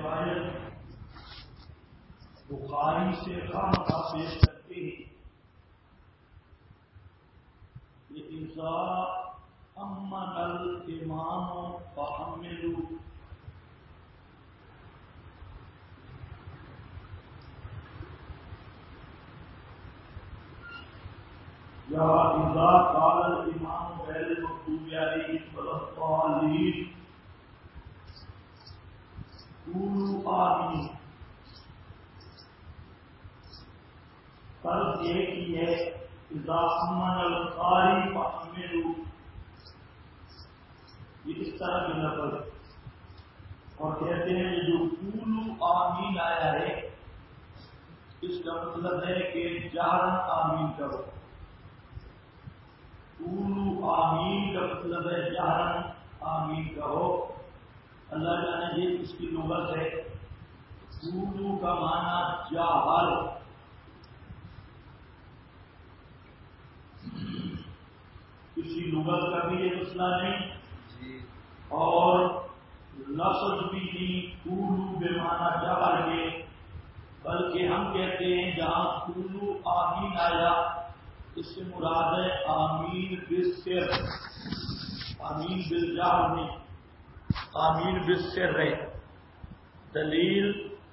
روایت بخاری سے خامخواہ پیش کرتے ہیں کہ اذا امن الامام فحملوا، یا اذا قال الامام غیر المغضوب علیہم ولا الضالین قولوا آمین. فرض یہ کی ہے اذا امن القاری فحملوا، یہ اس طرح کی لفظ اور کہتے ہیں یہ جو قولوا آمین آیا ہے اس کا مطلب ہے کہ جہرن آمین کرو. قولوا آمین کا مطلب ہے جہرن آمین کہو. اللہ جانے یہ اس کی لغت ہے. قولوا کا معنی جہر، کسی لغت کا بھی یہ مسئلہ نہیں اور لفظ بھی نہیں قولوا بے معنی جہر کے، بلکہ ہم کہتے ہیں جہاں قولوا آمین آیا اس سے مراد ہے آمین بالسر، آمین بالجہر نہیں، آمین بالسر ہے. دلیل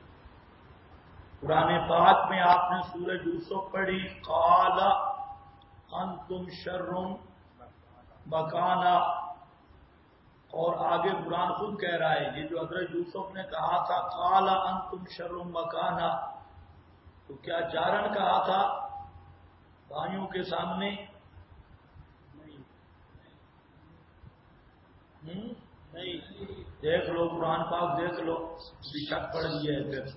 قرآن پاک میں آپ نے سورہ یوسف پڑھی قال انتم شر مکانا، اور آگے قرآن خود کہہ رہا ہے یہ جو حضرت یوسف نے کہا تھا قال انتم شر مکانا، تو کیا جارن کہا تھا بھائیوں کے سامنے؟ نہیں. دیکھ لو قرآن پاک دیکھ لو، بھی شک پڑ گیا ہے. پھر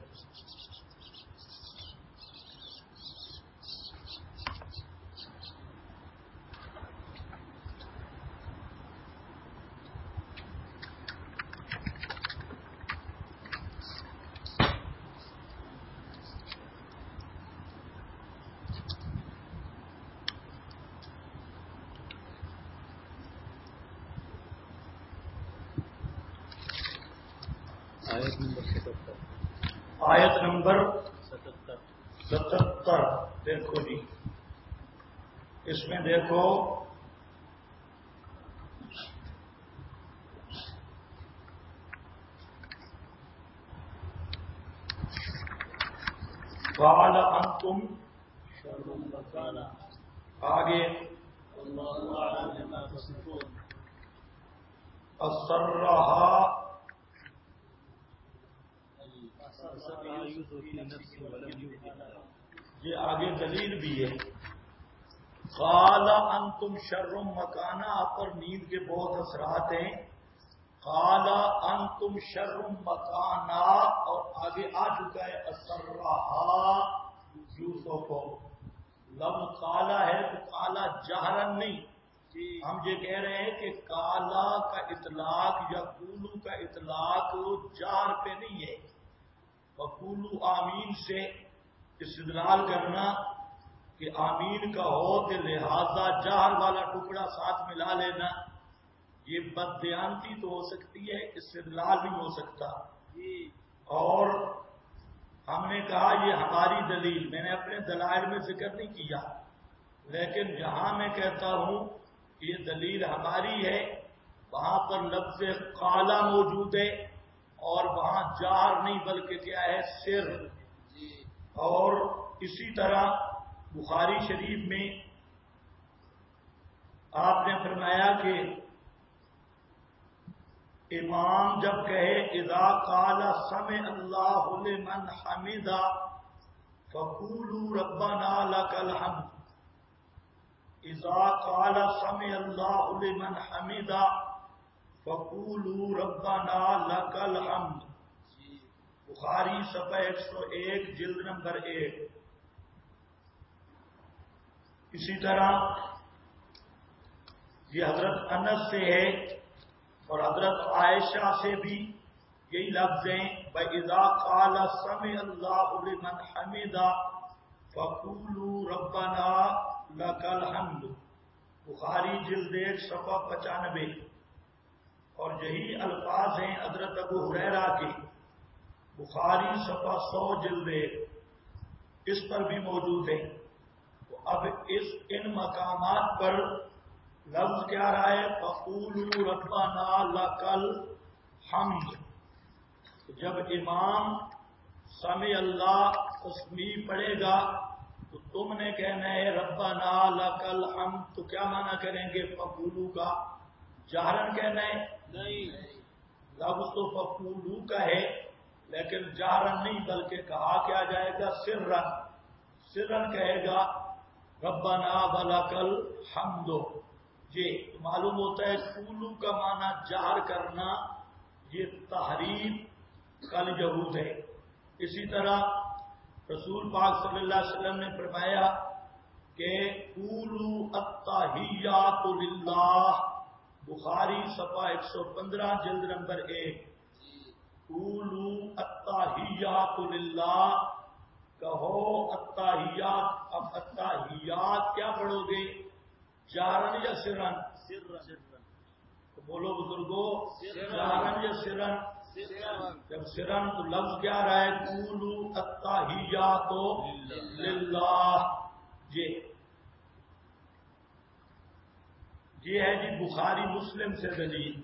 آیت نمبر 77 دیکھو جی، اس میں دیکھو قال انتم شر مکانا، آگے اسرها یہ آگے دلیل بھی ہے. قال انتم شر مکانا پر نیند کے بہت اثرات ہیں. قال انتم شر مکانا اور آگے آ چکا ہے اسرها یوسف کو. لفظ کالا ہے تو کالا جہرن نہیں. ہم یہ کہہ رہے ہیں کہ کالا کا اطلاق یا قولو کا اطلاق جہر پہ نہیں ہے. وقولو آمین سے استدلال کرنا کہ آمین کا ہو کہ لہذا جہر والا ٹکڑا ساتھ ملا لینا، یہ بددیانتی تو ہو سکتی ہے، استدلال بھی ہو سکتا. اور ہم نے کہا یہ ہماری دلیل، میں نے اپنے دلائل میں ذکر نہیں کیا، لیکن جہاں میں کہتا ہوں کہ یہ دلیل ہماری ہے وہاں پر لفظ قالا موجود ہے اور وہاں جار نہیں بلکہ کیا ہے سر. اور اسی طرح بخاری شریف میں آپ نے فرمایا کہ امام جب کہے اذا قال سمع اللہ لمن حمدا فقولوا ربنا لك الحمد. اذا قال سمع اللہ لمن حمدا فقولوا ربنا لك الحمد. بخاری صفحہ 101 جلد نمبر 1. اسی طرح یہ حضرت انس سے ہے اور حضرت عائشہ سے بھی یہی لفظ ہیں وَإِذَا قَالَ سَمِعَ اللَّهُ لِمَنْ حَمِدَهُ فَقُولُوا رَبَّنَا لَكَ الْحَمْدُ. بخاری جلد 1 صفحہ 95. اور یہی الفاظ ہیں حضرت ابو ہریرہ کے بخاری صفحہ 100 جلد اس پر بھی موجود ہے. تو اب ان مقامات پر لفظ کیا رہا ہے؟ فقولوا ربنا لک الحمد. جب امام سمع اللہ تسمیع پڑھے گا تو تم نے کہنا ہے ربنا لک الحمد. تو کیا معنی کریں گے فقولوا کا؟ جہرن کہنا ہے؟ نہیں. لفظ تو فقولوا کا ہے لیکن جہرن نہیں، بلکہ کہا کیا جائے گا سرن. سرن کہے گا ربنا ولک الحمد. یہ معلوم ہوتا ہے قولو کا معنی جہر کرنا، یہ تحریم کل یہود ہے. اسی طرح رسول پاک صلی اللہ علیہ وسلم نے فرمایا کہ قولو التحیات للہ. بخاری صفحہ 115 جلد نمبر 1. قولو التحیات للہ، کہو التحیات. اب التحیات کیا پڑھو گے؟ جہرن یا سرن؟ تو بولو بزرگو، جہرن یا سرن؟ جب سرن تو لفظ کیا رہا ہے؟ قولو التحیات للہ. یہ ہے جی بخاری مسلم سے دلیل.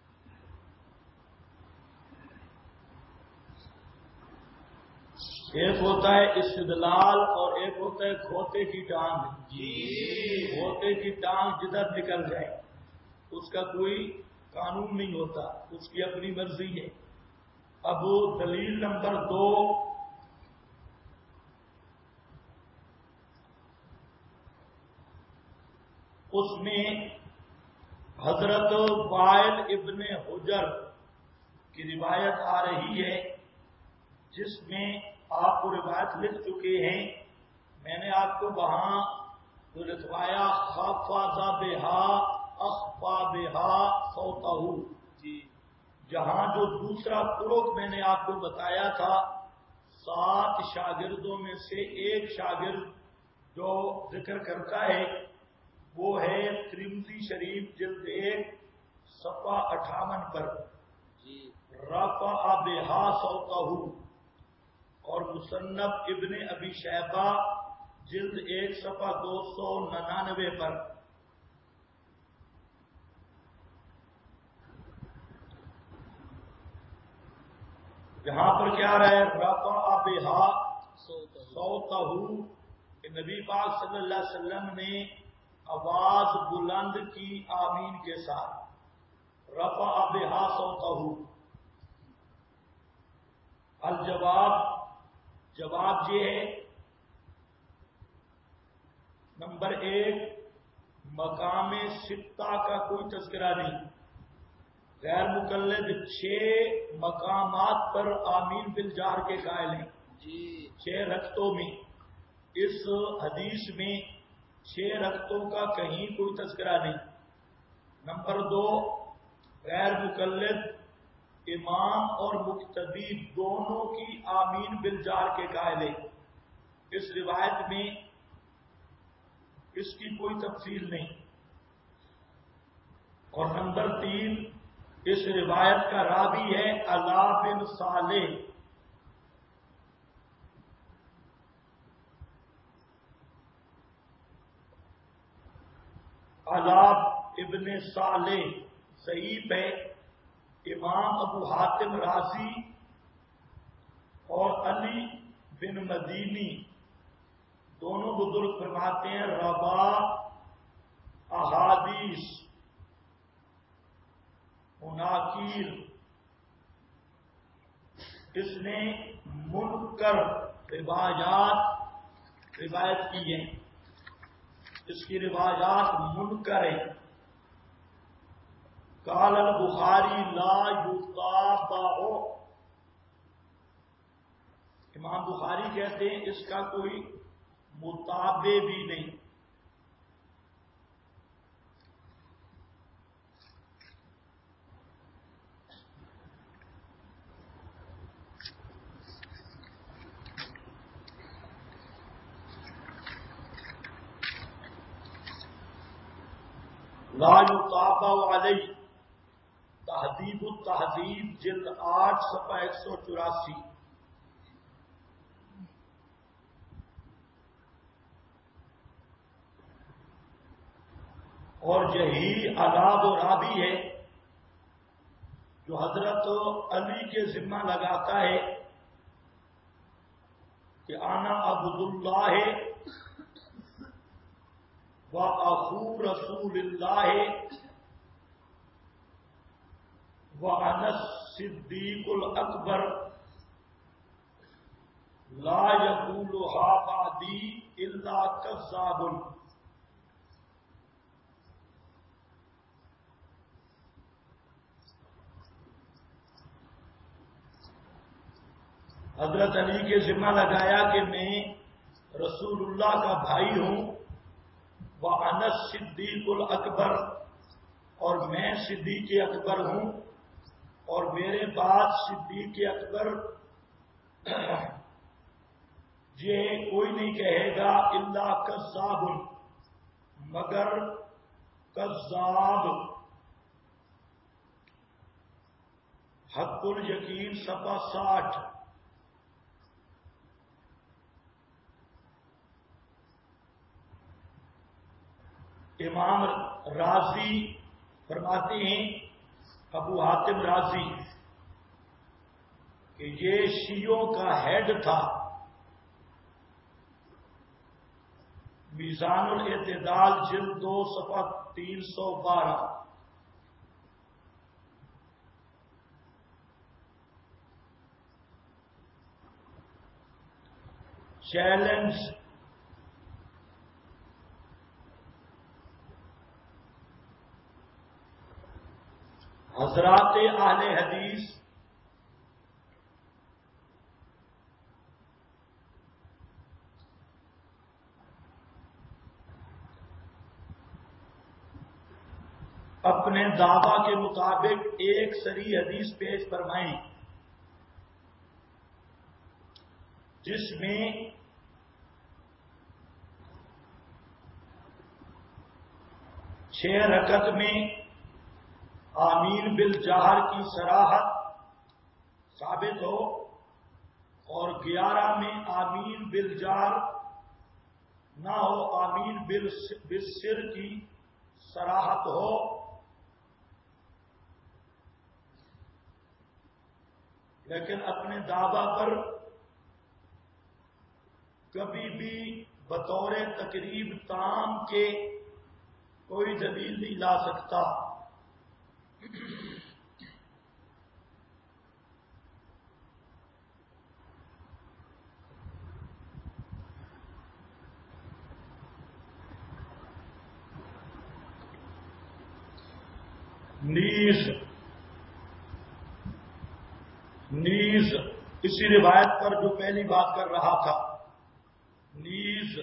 ایک ہوتا ہے استدلال اور ایک ہوتا ہے کھوتے کی ٹانگ. کھوتے کی ٹانگ جدھر نکل جائے اس کا کوئی قانون نہیں ہوتا، اس کی اپنی مرضی ہے. اب دلیل نمبر 2، اس میں حضرت وائل ابن حجر کی روایت آ رہی ہے جس میں آپ کو روایت لکھ چکے ہیں. میں نے آپ کو وہاں جو لکھوایا خفض بہا اخفا بہا صوتہ، جہاں جو دوسرا طرق میں نے آپ کو بتایا تھا 7 شاگردوں میں سے ایک شاگرد جو ذکر کرتا ہے وہ ہے ترمذی شریف جلد 1 صفحہ 58 پر رفع بہا صوتہ، اور مصنف ابن ابی شیبہ جلد 1 صفحہ 299 پر. یہاں پر کیا رہے؟ رفع بہا صوتہ، کہ نبی پاک صلی اللہ علیہ وسلم نے آواز بلند کی آمین کے ساتھ. رفع بہا صوتہ. الجواب، جواب یہ ہے نمبر 1، مقام 6 کا کوئی تذکرہ نہیں. غیر مقلد 6 مقامات پر آمین بالجہر کے قائل ہیں. 6 رکعتوں میں، اس حدیث میں 6 رکعتوں کا کہیں کوئی تذکرہ نہیں. نمبر 2، غیر مقلد امام اور مقتدی دونوں کی آمین بالجہر کے قائل ہیں. اس روایت میں اس کی کوئی تفصیل نہیں. اور نمبر 3، اس روایت کا راوی ہے علا بن صالح. علا ابن صالح ضعیف ہے. امام ابو حاتم رازی اور علی بن مدینی دونوں بزرگ فرماتے ہیں روا احادیث مناکیر، اس نے منکر روایت کی ہیں. اس کی روایات منکر ہیں. قال البخاری لا یتابع، امام بخاری کہتے ہیں اس کا کوئی متابع بھی نہیں. لا یتابع علیہ، تہذیب التہذیب جلد 8 صفحہ 184. اور یہی عذاب و رابی ہے جو حضرت علی کے ذمہ لگاتا ہے کہ انا عبد اللہ و اخو رسول اللہ و انا الصدیق الاکبر لا یقولها بعدی الا کذاب. حضرت علی کے ذمہ لگایا کہ میں رسول اللہ کا بھائی ہوں، وَأَنَا الصِّدِّيقُ الْأَكْبَرُ، اور میں صدیق اکبر ہوں، اور میرے بعد صدیق اکبر یہ کوئی نہیں کہے گا الا کذاب، مگر کذاب. حق الیقین صفحہ 60. امام رازی فرماتے ہیں، ابو حاتم رازی، کہ یہ شیعوں کا ہیڈ تھا. میزان الاعتدال جلد 2 صفحہ 312. چیلنج حضرات اہل حدیث اپنے دعویٰ کے مطابق ایک صریح حدیث پیش فرمائیں جس میں چھ رکعت میں آمین بالجہر کی صراحت ثابت ہو اور 11 میں آمین بالجہر نہ ہو، آمین بالسر کی صراحت ہو. لیکن اپنے دعویٰ پر کبھی بھی بطور تقریب تام کے کوئی دلیل نہیں لا سکتا. نیز اسی روایت پر جو پہلی بات کر رہا تھا، نیز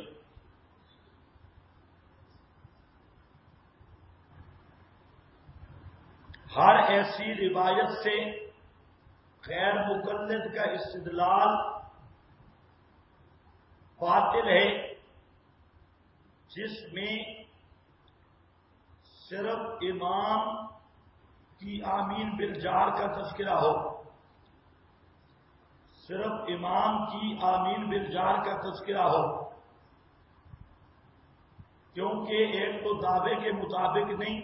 ہر ایسی روایت سے غیر مقلد کا استدلال باطل ہے جس میں صرف امام کی آمین بالجہر کا تذکرہ ہو، صرف امام کی آمین بالجہر کا تذکرہ ہو، کیونکہ ایک تو دعوے کے مطابق نہیں،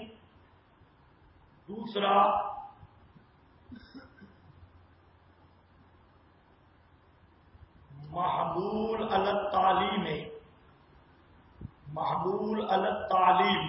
دوسرا محمول علی التعلیم ہے، محمول علی التعلیم.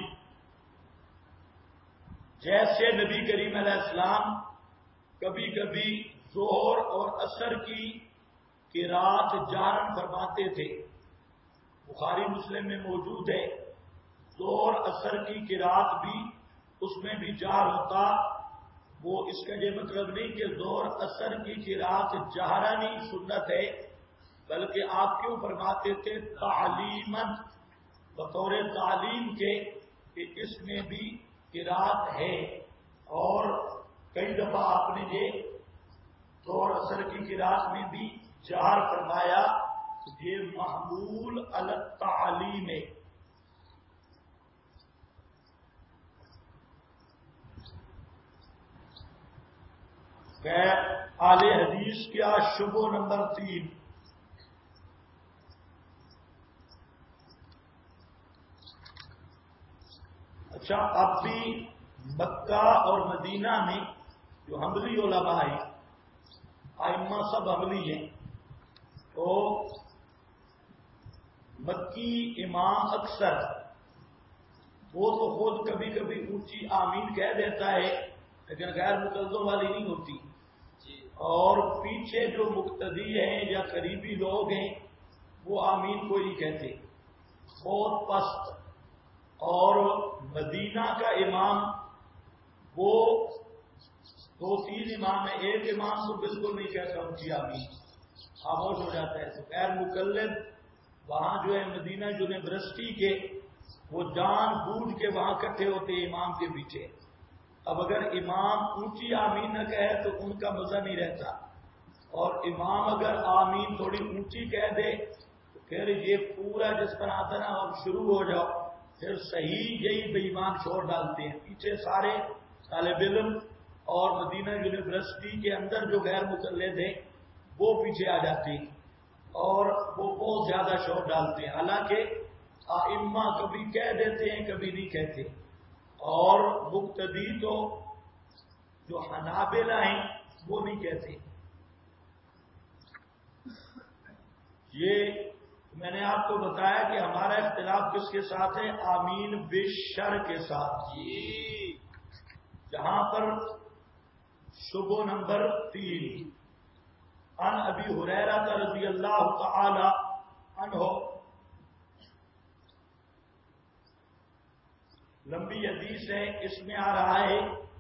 جیسے نبی کریم علیہ السلام کبھی کبھی ظہر اور عصر کی قرات جہرن فرماتے تھے، بخاری مسلم میں موجود ہے. ظہر عصر کی قرات بھی اس میں بھی جہر ہوتا. وہ اس کا یہ مطلب نہیں کہ ظہر عصر کی قرات جہرانی سنت ہے، بلکہ آپ کیوں فرماتے تھے تعلیماً، بطور تعلیم کے کہ اس میں بھی قرات ہے. اور کئی دفعہ آپ نے یہ ظہر عصر کی قرات میں بھی جہر فرمایا، یہ محمول علی التعلیم ہے. اہل حدیث کیا شبہ نمبر 3، اچھا، اب بھی مکہ اور مدینہ میں جو حملی علماء ہیں، ائمہ سب حملی ہیں، تو مکی امام اکثر وہ تو خود کبھی کبھی اونچی آمین کہہ دیتا ہے، لیکن غیر مقدم والی نہیں ہوتی، اور پیچھے جو مقتدی ہیں یا قریبی لوگ ہیں وہ آمین کوئی نہیں کہتے، بہت پست۔ اور مدینہ کا امام وہ 2-3 امام ہے، ایک امام تو بالکل نہیں کہتا اونچی آمین، خاموش ہو جاتا ہے۔ تو غیر مقلد وہاں جو ہے مدینہ یونیورسٹی کے وہ جان بوجھ کے وہاں کٹھے ہوتے ہیں امام کے پیچھے۔ اب اگر امام اونچی آمین نہ کہے تو ان کا مزہ نہیں رہتا، اور امام اگر آمین تھوڑی اونچی کہہ دے تو پھر یہ پورا جس طرح آتا نا اب شروع ہو جاؤ، پھر صحیح یہی بے ایمان چھوڑ ڈالتے ہیں، پیچھے سارے طالب علم اور مدینہ یونیورسٹی کے اندر جو غیر مقلد ہیں وہ پیچھے آ جاتے ہیں اور وہ بہت زیادہ شور ڈالتے ہیں، حالانکہ ائمہ کبھی کہہ دیتے ہیں کبھی نہیں کہتے۔ اور مقتدی تو جو حنابلہ ہیں وہ نہیں کہتے۔ یہ میں نے آپ کو بتایا کہ ہمارا اختلاف کس کے ساتھ ہے؟ آمین بشر کے ساتھ، جہاں پر شبہ نمبر 3 عن ابی ہریرہ رضی اللہ تعالی عنہ، لمبی حدیث ہے، اس میں آ رہا ہے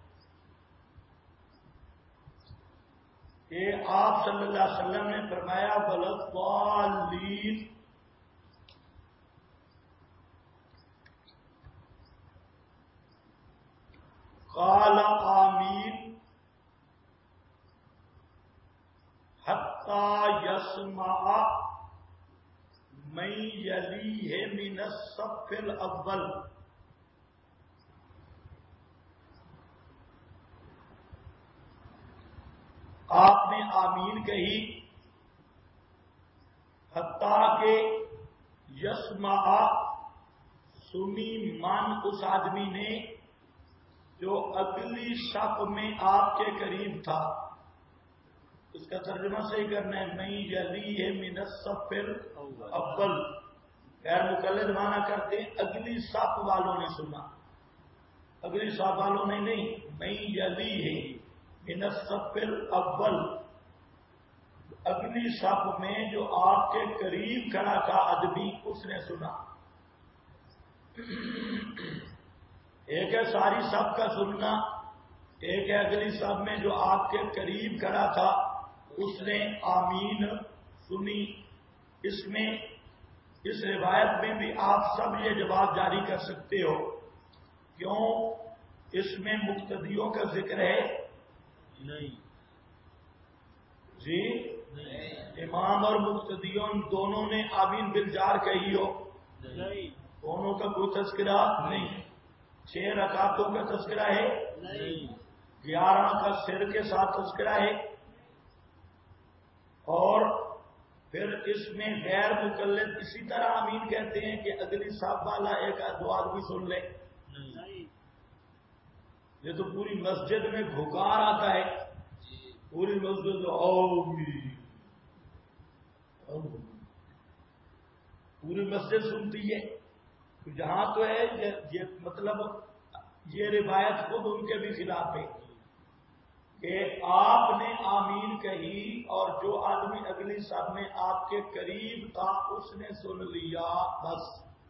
کہ آپ صلی اللہ علیہ وسلم نے فرمایا وَلَضَّالِّينَ، قال آمین حتی یسمع من یلیہ من الصف الاول۔ آپ نے آمین کہی حتیٰ کہ یسمع سنی من اس آدمی نے جو اگلی صف میں آپ کے قریب تھا۔ اس کا ترجمہ صحیح کرنا ہے، من یلیہ من الصف الاول، غیر مقلد معنی کرتے ہیں اگلی صف والوں نے سنا، اگلی صف والوں نے نہیں، من یلیہ من الصف الاول، اگلی صف میں جو آپ کے قریب کھڑا تھا آدمی اس نے سنا۔ ایک ہے ساری صف کا سننا، ایک ہے اگلی صف میں جو آپ کے قریب کھڑا تھا اس نے آمین سنی۔ اس میں اس روایت میں بھی آپ سب یہ جواب جاری کر سکتے ہو، کیوں؟ اس میں مقتدیوں کا ذکر ہے نہیں جی، امام اور مقتدیوں دونوں نے آمین بالجار کہی ہو نہیں، دونوں کا کوئی تذکرہ نہیں، 6 رکعتوں کا تذکرہ ہے نہیں، 11 کا سر کے ساتھ تذکرہ ہے، اور پھر اس میں غیر مقلد اسی طرح آمین کہتے ہیں کہ اگلی صف والا ایک دو آدمی سن لے نہیں، یہ تو پوری مسجد میں بھکار آتا ہے، پوری مسجد پوری مسجد سنتی ہے، جہاں تو ہے یہ مطلب یہ روایت خود ان کے بھی خلاف ہے کہ آپ نے آمین کہی اور جو آدمی اگلی صف میں آپ کے قریب تھا اس نے سن لیا بس۔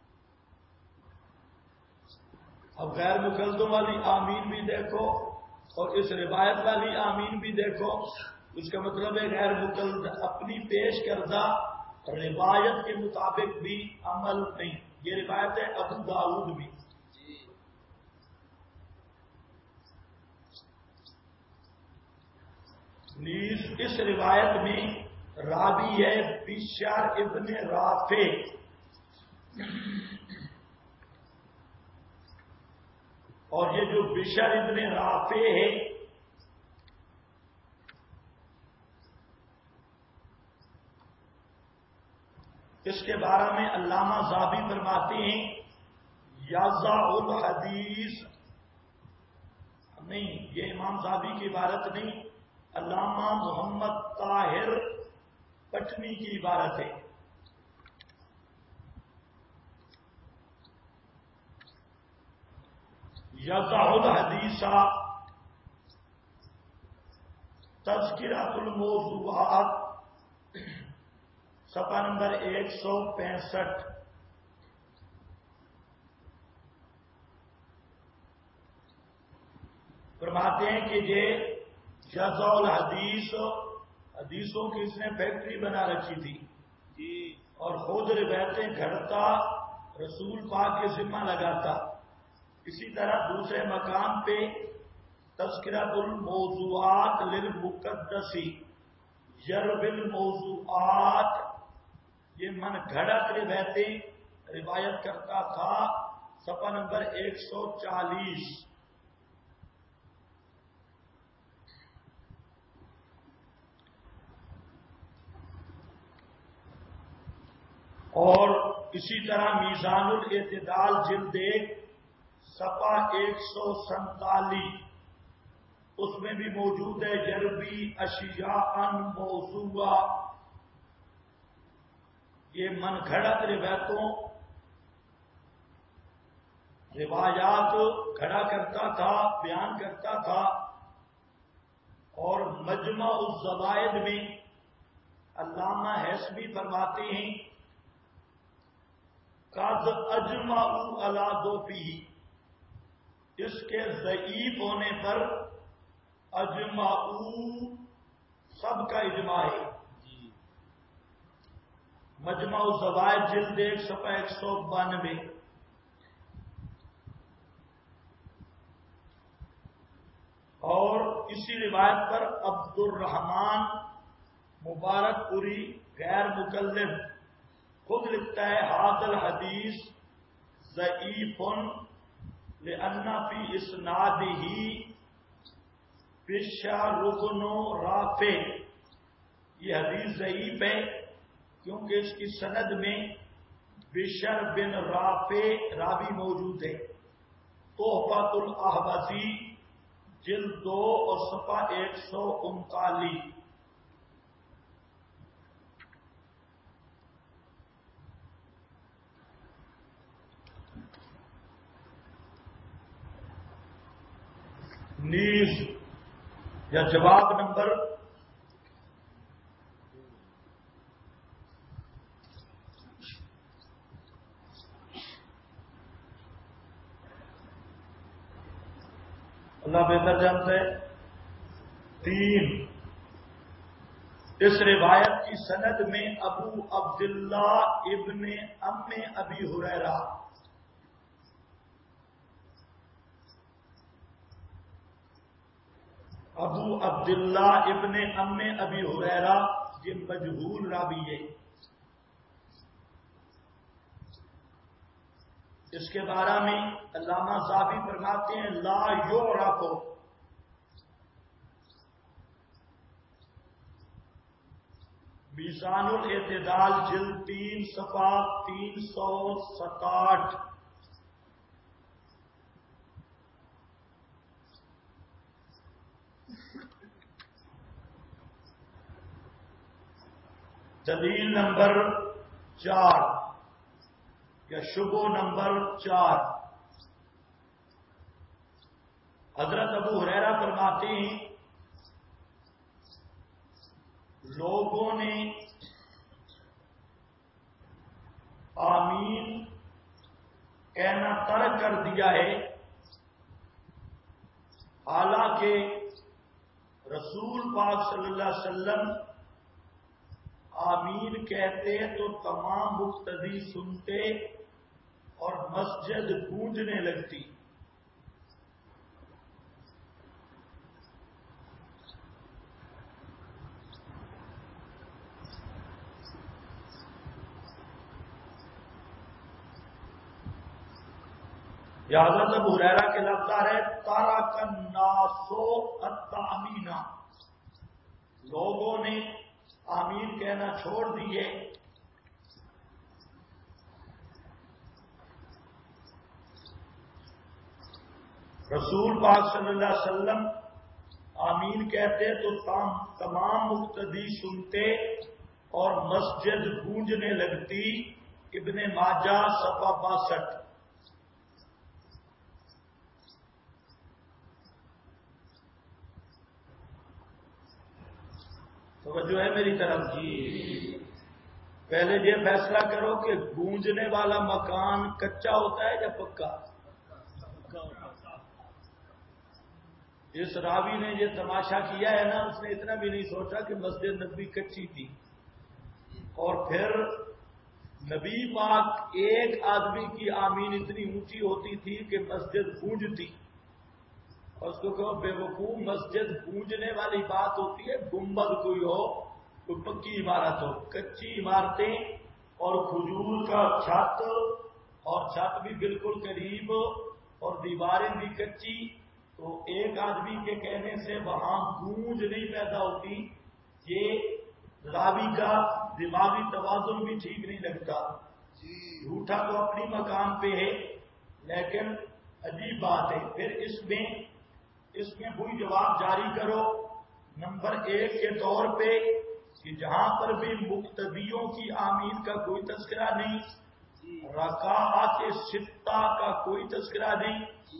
اب غیر مقلدوں والی آمین بھی دیکھو اور اس روایت والی آمین بھی دیکھو، اس کا مطلب ہے غیر مقلد اپنی پیش کردہ روایت کے مطابق بھی عمل نہیں۔ یہ روایت ہے ابو داؤد بھی۔ نیز اس روایت میں راوی ہے بشر ابن رافع، اور یہ جو بشر ابن رافع ہے اس کے بارے میں علامہ ذہبی فرماتے ہیں یازا الحدیث نہیں، یہ امام صاحبی کی عبارت نہیں، علامہ محمد طاہر پٹنی کی عبارت ہے۔ یازا الحدیث تذکرۃ الموضوعات، صفحہ نمبر 165۔ فرماتے ہیں کہ یہ جزا الحدیث، حدیثوں کی اس نے فیکٹری بنا رکھی تھی اور خود روایتیں گھڑتا، رسول پاک کے ذمہ لگاتا۔ اسی طرح دوسرے مقام پہ تذکرۃ الموضوعات للمقدس یروی الموضوعات، یہ من گھڑت روایتیں روایت کرتا تھا، صفحہ نمبر 140۔ اور اسی طرح میزان الاعتدال جلد 1 صفحہ 147، اس میں بھی موجود ہے یروی اشیاء موضوعہ، یہ من گھڑت روایات کھڑا کرتا تھا، بیان کرتا تھا۔ اور مجمع الزوائد میں علامہ حسبی فرماتے ہیں قد اجمعوا علی ضعفہ، اس کے ضعیف ہونے پر اجمعوا سب کا اجماع ہے۔ مجمع الزوائد جلد 1 صفحہ 192۔ اور اسی روایت پر عبد الرحمن مبارک پوری غیر مکلف خود لکھتا ہے ھذا الحدیث ضعیف لأن فی اسنادہ بشر بن رافع، یہ حدیث ضعیف ہے کیونکہ اس کی سند میں بشر بن رافع راوی موجود ہے۔ تحفۃ الاحوذی جلد 2 اور صفحہ 139۔ نیز یا جواب نمبر اللہ بہتر جانتا ہے 3، اس روایت کی سند میں ابو عبداللہ ابن ام ابی ہریرہ، ابو عبداللہ ابن ام ابی ہریرہ، یہ مجہول راوی ہے۔ اس کے بارے میں علامہ ذہبی فرماتے ہیں لا یعرف، میزان الاعتدال جلد 3 صفحہ 367۔ دلیل نمبر 4 یا شبہ نمبر 4، حضرت ابو ہریرہ فرماتے ہیں لوگوں نے آمین کہنا ترک کر دیا ہے، حالانکہ رسول پاک صلی اللہ علیہ وسلم آمین کہتے تو تمام مقتدی سنتے اور مسجد گونجنے لگتی۔ یا حضرت ابو ہریرہ کے لفظ ہے ترک الناس التأمین، لوگوں نے آمین کہنا چھوڑ دیے۔ رسول پاک صلی اللہ علیہ وسلم آمین کہتے تو تمام مقتدی سنتے اور مسجد گونجنے لگتی. ابن ماجہ صفحہ 62. توجہ ہے میری طرف جی. پہلے یہ فیصلہ کرو کہ گونجنے والا مکان کچا ہوتا ہے یا پکا. جس راوی نے یہ تماشا کیا ہے نا، اس نے اتنا بھی نہیں سوچا کہ مسجد نبی کچی تھی. اور پھر نبی پاک ایک آدمی کی آمین اتنی اونچی ہوتی تھی کہ مسجد گونجتی. اور اس کو کہو بے وقوف، مسجد گونجنے والی بات ہوتی ہے گنبد کوئی ہو، کوئی پکی عمارت ہو. کچی عمارتیں اور کھجور کا چھت، اور چھت بھی بالکل قریب اور دیواریں بھی کچی، تو ایک آدمی کے کہنے سے وہاں گونج نہیں پیدا ہوتی. یہ راوی کا دماغی توازن بھی ٹھیک نہیں لگتا. جھوٹا تو اپنی مقام پہ ہے، لیکن عجیب بات ہے. پھر اس میں وہی جواب جاری کرو نمبر 1 کے طور پہ کہ جہاں پر بھی مقتدیوں کی آمین کا کوئی تذکرہ نہیں، رکعات ستہ کا کوئی تذکرہ نہیں.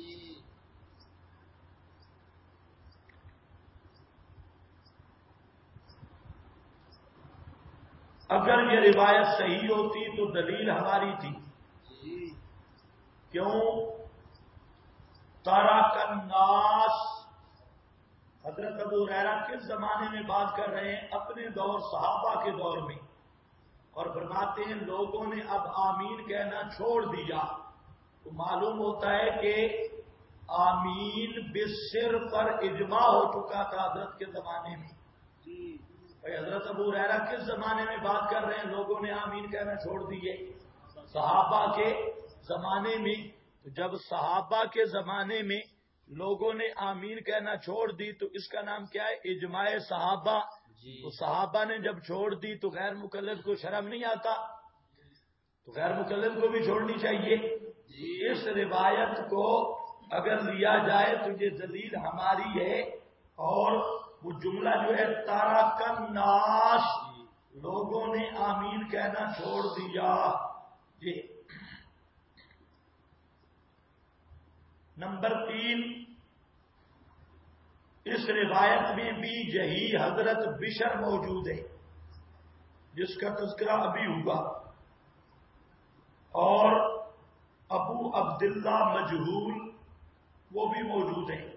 اگر یہ روایت صحیح ہوتی تو دلیل ہماری تھی. کیوں؟ تارک الناس، حضرت ابو ہریرہ کس زمانے میں بات کر رہے ہیں؟ اپنے دور، صحابہ کے دور میں. اور فرماتے ہیں لوگوں نے اب آمین کہنا چھوڑ دیا. تو معلوم ہوتا ہے کہ آمین بسر پر اجماع ہو چکا تھا حضرت کے زمانے میں. حضرت ابو ہریرہ کس زمانے میں بات کر رہے ہیں لوگوں نے آمین کہنا چھوڑ دیے؟ صحابہ کے زمانے میں. تو جب صحابہ کے زمانے میں لوگوں نے آمین کہنا چھوڑ دی تو اس کا نام کیا ہے؟ اجماع صحابہ. تو صحابہ نے جب چھوڑ دی تو غیر مقلد کو شرم نہیں آتا؟ تو غیر مقلد کو بھی چھوڑنی چاہیے. اس روایت کو اگر لیا جائے تو یہ دلیل ہماری ہے. اور وہ جملہ جو ہے تارک الناس، لوگوں نے آمین کہنا چھوڑ دیا. جی. نمبر 3، اس روایت میں بھی یہی حضرت بشر موجود ہے جس کا تذکرہ ابھی ہوا، اور ابو عبداللہ مجہول وہ بھی موجود ہیں.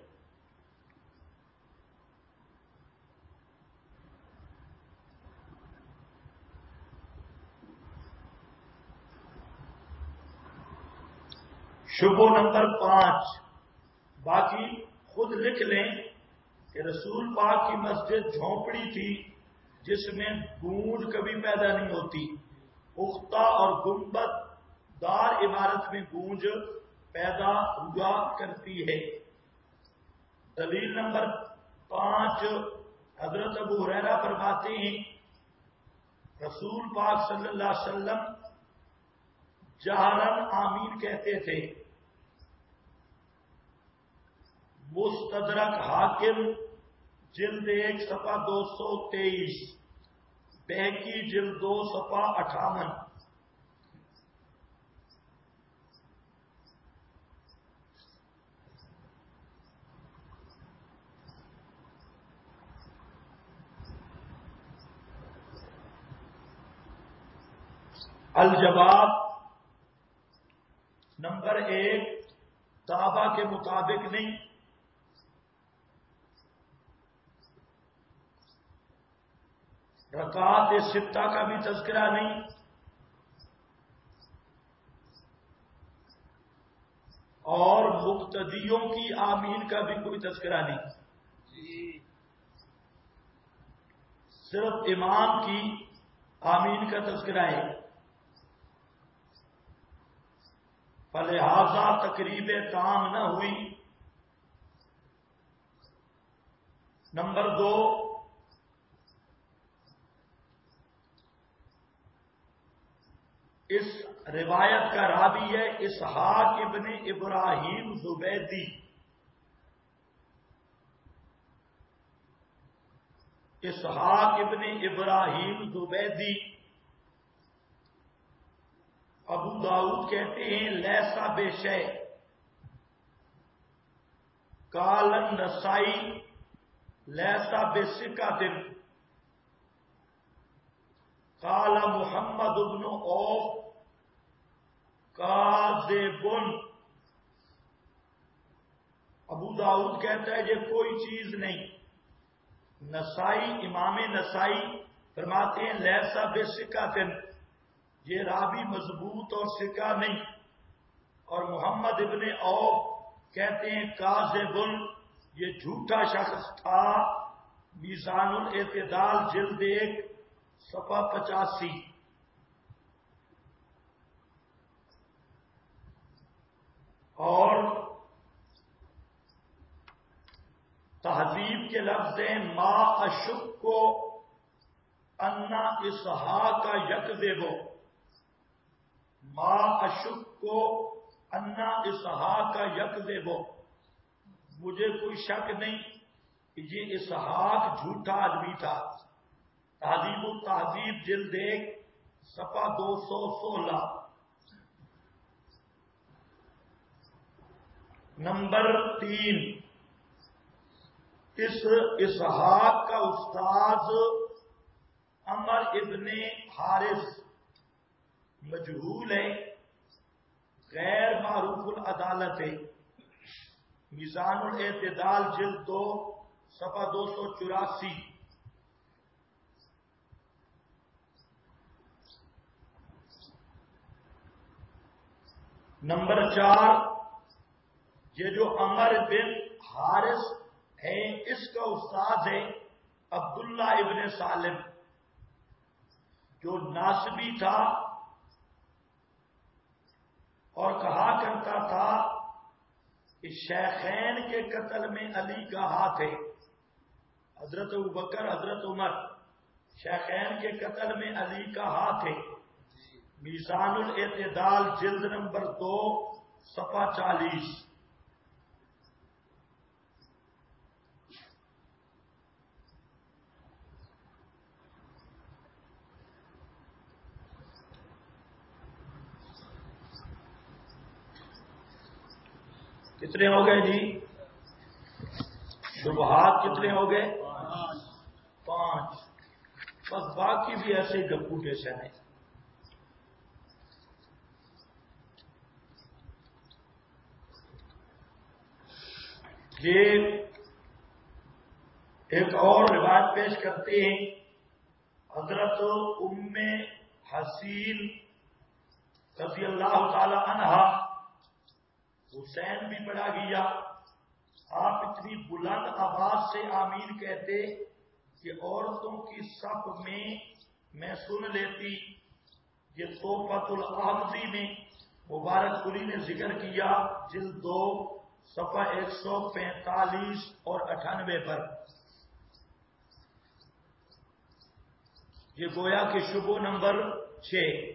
شبہ نمبر 5، باقی خود لکھ لیں کہ رسول پاک کی مسجد جھونپڑی تھی جس میں گونج کبھی پیدا نہیں ہوتی. پختہ اور گنبد دار عمارت میں گونج پیدا ہوا کرتی ہے. دلیل نمبر 5، حضرت ابو ہریرہ فرماتے ہیں رسول پاک صلی اللہ علیہ وسلم جہرن آمین کہتے تھے. مستدرک حاکم جلد 1 صفحہ 223، بہقی جلد 2 صفحہ 58. الجواب نمبر 1، صحابہ کے مطابق نہیں. رکعات ستہ کا بھی تذکرہ نہیں، اور مقتدیوں کی آمین کا بھی کوئی تذکرہ نہیں. صرف امام کی آمین کا تذکرہ ہے. فلہذا تقریب تام نہ ہوئی. نمبر 2، اس روایت کا راوی ہے اسحاق ابن ابراہیم زبیدی. اسحاق ابن ابراہیم زبیدی، ابو داؤد کہتے ہیں لیسا بے شے، قال النسائی لیسا بے سکۃ، قال محمد بن عوف کاذب۔ ابو داؤد کہتا ہے یہ کوئی چیز نہیں۔ نسائی، امام نسائی فرماتے ہیں لیسا بے سکۃ، یہ راوی مضبوط اور سکہ نہیں۔ اور محمد ابن عوف کہتے ہیں کاذب، یہ جھوٹا شخص تھا۔ میزان الاعتدال جلد 1 صفحہ 85۔ اور تہذیب کے لفظ ہیں ما اشک ان اسحاق یکذب، ما اشک ان اسحاق یکذب، مجھے کوئی شک نہیں کہ یہ اسحاق جھوٹا آدمی تھا۔ تہذیب التہذیب جلد 1 صفحہ 216۔ نمبر 3، اس اسحاق کا استاد عمر ابن حارث مجہول ہے، غیر معروف العدالت ہے۔ میزان الاعتدال جلد 2 صفحہ 284۔ نمبر 4، یہ جو عمر بن حارث ہے اس کا استاد ہے عبداللہ ابن سالم، جو ناسبی تھا اور کہا کرتا تھا کہ شیخین کے قتل میں علی کا ہاتھ ہے۔ حضرت ابوبکر، حضرت عمر، شیخین کے قتل میں علی کا ہاتھ ہے۔ میزان الاعتدال جلد نمبر 2 صفحہ 40۔ کتنے ہو گئے جی؟ شبہات کتنے ہو گئے؟ 5۔ بس باقی بھی ایسے گپو جیسے ہیں۔ یہ ایک اور روایت پیش کرتے ہیں، حضرت ام حسین رضی اللہ تعالی عنہا، حسین بھی پڑھا گیا، آپ اتنی بلند آواز سے آمین کہتے کہ عورتوں کی صف میں سن لیتی۔ یہ توفۃ الاحمدی میں مبارک پوری نے ذکر کیا، جلد 2 صفحہ 145 اور 98 پر۔ یہ گویا کہ شبہ نمبر 6۔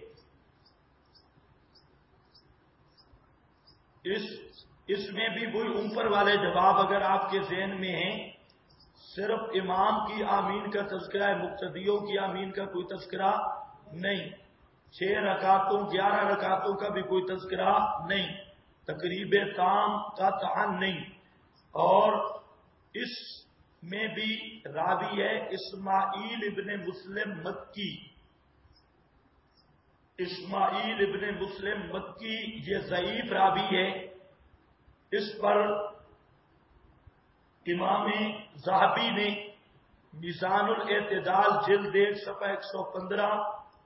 اس میں بھی وہی اوپر والے جواب اگر آپ کے ذہن میں ہیں، صرف امام کی آمین کا تذکرہ ہے، مقتدیوں کی آمین کا کوئی تذکرہ نہیں، 6 رکعتوں 11 رکعتوں کا بھی کوئی تذکرہ نہیں، تقریب تام کا تعین نہیں۔ اور اس میں بھی راوی ہے اسماعیل ابن مسلم مکی، اسماعیل ابن مسلم مکی، یہ ضعیف راوی ہے۔ اس پر امام ذہبی نے میزان الاعتدال جلد 1 صفحہ 115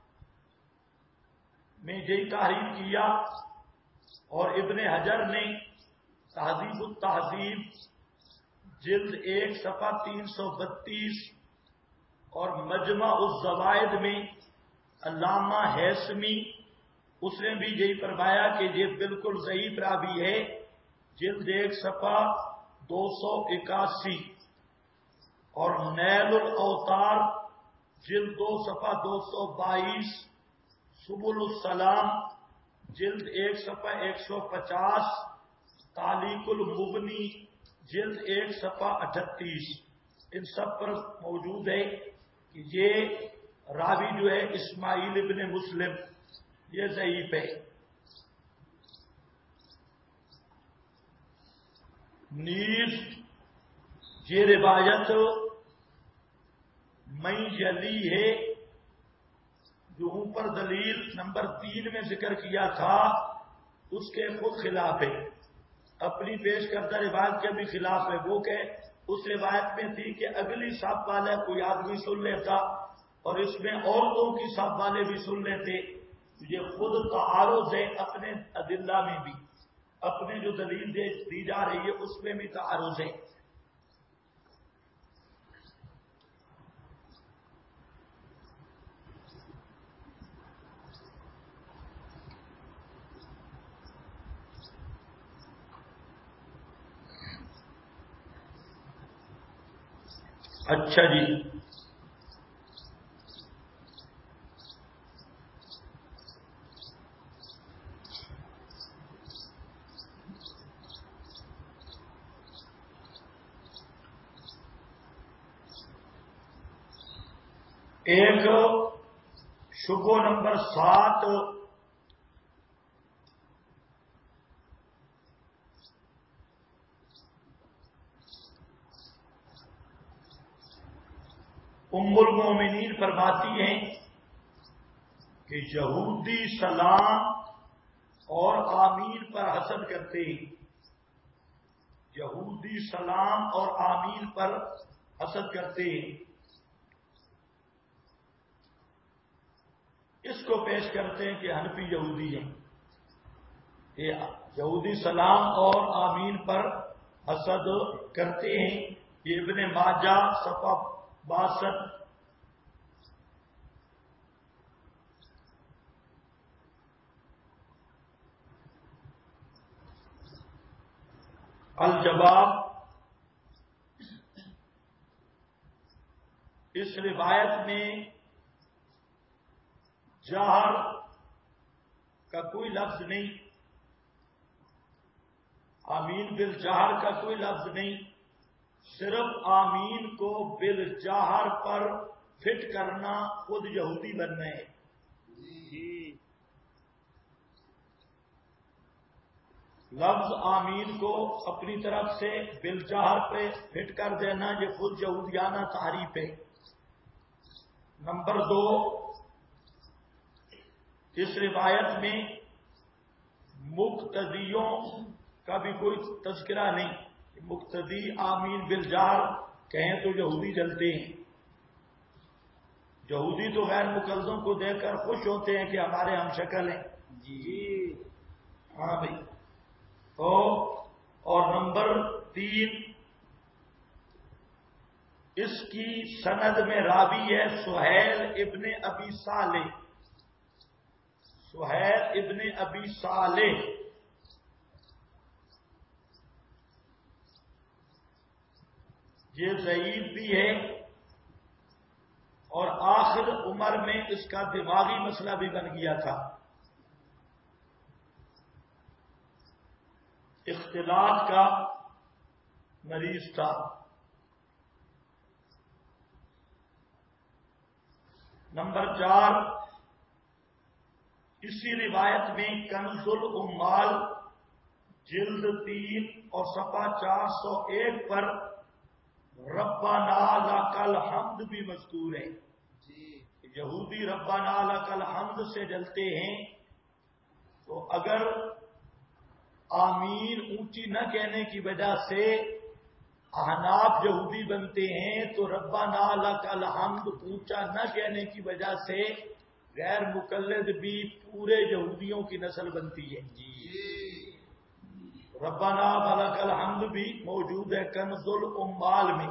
میں یہی تحریر کیا، اور ابن حجر نے تہذیب التہذیب جلد 1 صفحہ 332 اور مجمع الزوائد میں علامہ ہیثمی، اس نے بھی یہی فرمایا کہ یہ بالکل ضعیف راوی ہے، جلد 1 صفحہ 281، اور نیل الاوطار جلد 2 صفحہ 222، سبل السلام جلد 1 صفحہ 150، تعلیق المغنی جلد 1 صفحہ 38۔ ان سب پر موجود ہے کہ یہ راوی جو ہے اسماعیل ابن مسلم یہ ضعیف ہے. نیز یہ روایت میں یلی ہے جو اوپر دلیل نمبر 3 میں ذکر کیا تھا اس کے خود خلاف ہے. اپنی پیش کردہ روایت کے بھی خلاف ہے. وہ کہ اس روایت میں تھی کہ اگلی صف والے کوئی آدمی سن لیتا اور اس میں عورتوں کی صف والے بھی سن لیتے. یہ خود تعارض ہے اپنے ادلہ میں بھی، اپنے جو دلیل دی جا رہی ہے اس میں بھی تعارض ہے. اچھا جی، ایک شبہ نمبر 7 ام المومنین فرماتی ہیں کہ یہودی سلام اور آمین پر حسد کرتے ہیں. یہودی سلام اور آمین پر حسد کرتے ہیں. اس کو پیش کرتے ہیں کہ حنفی یہودی ہیں. یہ یہودی سلام اور آمین پر حسد کرتے ہیں. یہ ابن ماجہ صفحہ 62. الجواب، اس روایت میں جہر کا کوئی لفظ نہیں، آمین بالجہر کا کوئی لفظ نہیں. صرف آمین کو بالجہر پر فٹ کرنا خود یہودی بننا ہے. لفظ آمین کو اپنی طرف سے بالجہر پہ فٹ کر دینا یہ خود یہودیانہ تعریف ہے. نمبر 2، اس روایت میں مقتدیوں کا بھی کوئی تذکرہ نہیں. مقتدی آمین بالجہر کہیں تو یہودی جلتے ہیں. یہودی تو غیر مقلدوں کو دیکھ کر خوش ہوتے ہیں کہ ہمارے ہم شکل ہیں. جی ہاں بھائی. اور نمبر 3، اس کی سند میں راوی ہے سہیل ابن ابی صالح. سہیل ابن ابی صالح یہ ضعیف بھی ہے اور آخر عمر میں اس کا دماغی مسئلہ بھی بن گیا تھا. اختلاط کا مریض تھا. نمبر 4، اسی روایت میں کنز الاموال جلد 3 اور صفحہ 401 پر ربنا لک الحمد بھی مذکور ہے. یہودی ربنا لک الحمد سے جلتے ہیں تو اگر آمین اونچی نہ کہنے کی وجہ سے احناف یہودی بنتے ہیں تو ربنا لک الحمد اونچا نہ کہنے کی وجہ سے غیر مقلد بھی پورے یہودیوں کی نسل بنتی ہے. ربنا لک الحمد بھی موجود ہے کنز الاموال میں،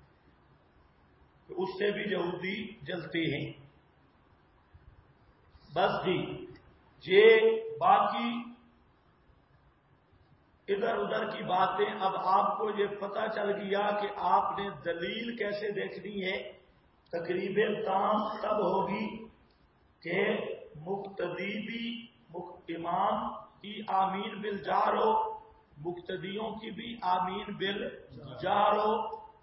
اس سے بھی یہودی جلتے ہیں. بس جی، یہ باقی ادھر ادھر کی باتیں اب آپ کو یہ پتہ چل گیا کہ آپ نے دلیل کیسے دیکھنی ہے. تقریب تام تب ہوگی کہ مقتدی بھی امام کی آمین بالجہر ہو، مقتدیوں کی بھی آمین بالجہر ہو،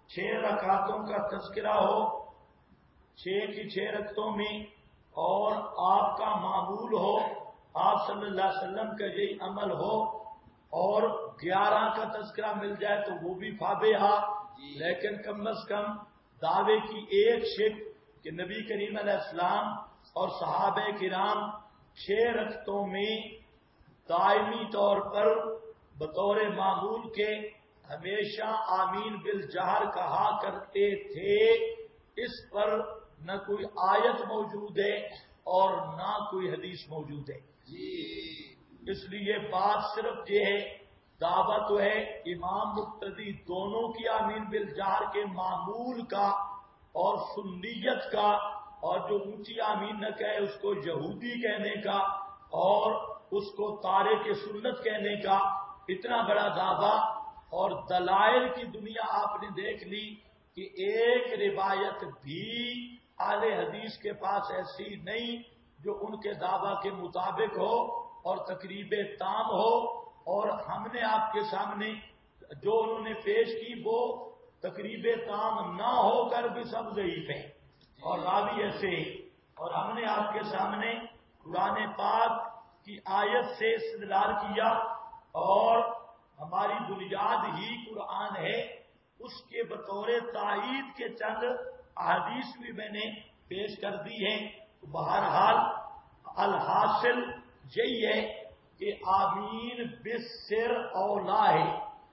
6 رکعتوں کا تذکرہ ہو 6 کی 6 رکعتوں میں، اور آپ کا معمول ہو، آپ صلی اللہ علیہ وسلم کا یہی عمل ہو، اور 11 کا تذکرہ مل جائے تو وہ بھی فابہا، لیکن کم از کم دعوے کی ایک شک کہ نبی کریم علیہ السلام اور صحابہ کرام 6 رکعتوں میں دائمی طور پر بطور معمول کے ہمیشہ آمین بالجہر کہا کرتے تھے، اس پر نہ کوئی آیت موجود ہے اور نہ کوئی حدیث موجود ہے۔ اس لیے بات صرف یہ ہے، دعویٰ تو ہے امام مقتدی دونوں کی آمین بالجہر کے معمول کا اور سنیت کا، اور جو اونچی آمین نہ کہے اس کو یہودی کہنے کا اور اس کو تارک سنت کہنے کا، اتنا بڑا دعویٰ۔ اور دلائل کی دنیا آپ نے دیکھ لی کہ ایک روایت بھی اہل حدیث کے پاس ایسی نہیں جو ان کے دعویٰ کے مطابق ہو اور تقریب تام ہو، اور ہم نے آپ کے سامنے جو انہوں نے پیش کی وہ تقریب تام نہ ہو کر بھی سب ضعیف ہیں اور راوی ایسے، اور ہم نے آپ کے سامنے قرآن پاک کی آیت سے استدلال کیا، اور ہماری بنیاد ہی قرآن ہے، اس کے بطور تائید کے چند احادیث بھی میں نے پیش کر دی ہیں۔ بہرحال الحاصل یہی ہے کہ آمین بالسر اولا ہے،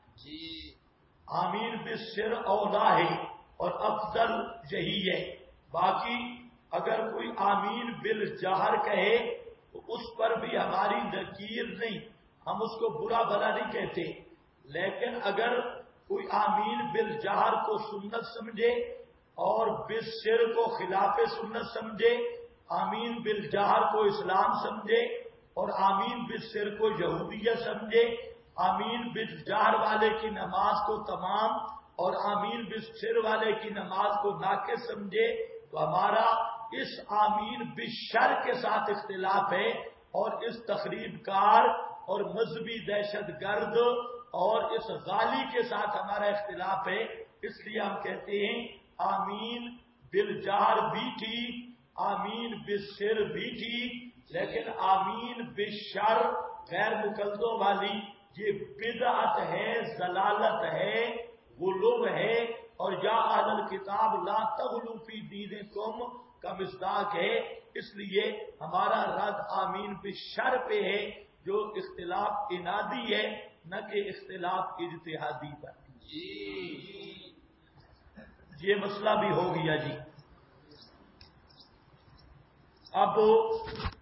آمین بالسر اولا ہے اور افضل یہی ہے۔ باقی اگر کوئی آمین بالجہر کہے تو اس پر بھی ہماری نکیر نہیں، ہم اس کو برا بھلا نہیں کہتے، لیکن اگر کوئی آمین بالجہر کو سنت سمجھے اور بالسر کو خلاف سنت سمجھے، آمین بالجہر کو اسلام سمجھے اور آمین بالسر کو یہودیت سمجھے، آمین بالجہر والے کی نماز کو تمام اور آمین بالسر والے کی نماز کو ناقص سمجھے، تو ہمارا اس آمین بالشر کے ساتھ اختلاف ہے، اور اس تخریب کار اور مذہبی دہشت گرد اور اس غالی کے ساتھ ہمارا اختلاف ہے۔ اس لیے ہم کہتے ہیں آمین بالجہر بھی ٹھیک، آمین بالسر بھی ٹھیک، لیکن آمین بالشر غیر مقلدوں والی یہ بدعت ہے، ضلالت ہے، غلو ہے، اور یا اہل الکتاب لا تغلوا فی دینکم کا مصداق ہے۔ اس لیے ہمارا رد آمین بالشر پہ ہے، جو اختلاف انادی ہے نہ کہ اختلاف اجتہادی پر۔ یہ مسئلہ بھی ہو گیا جی۔ اب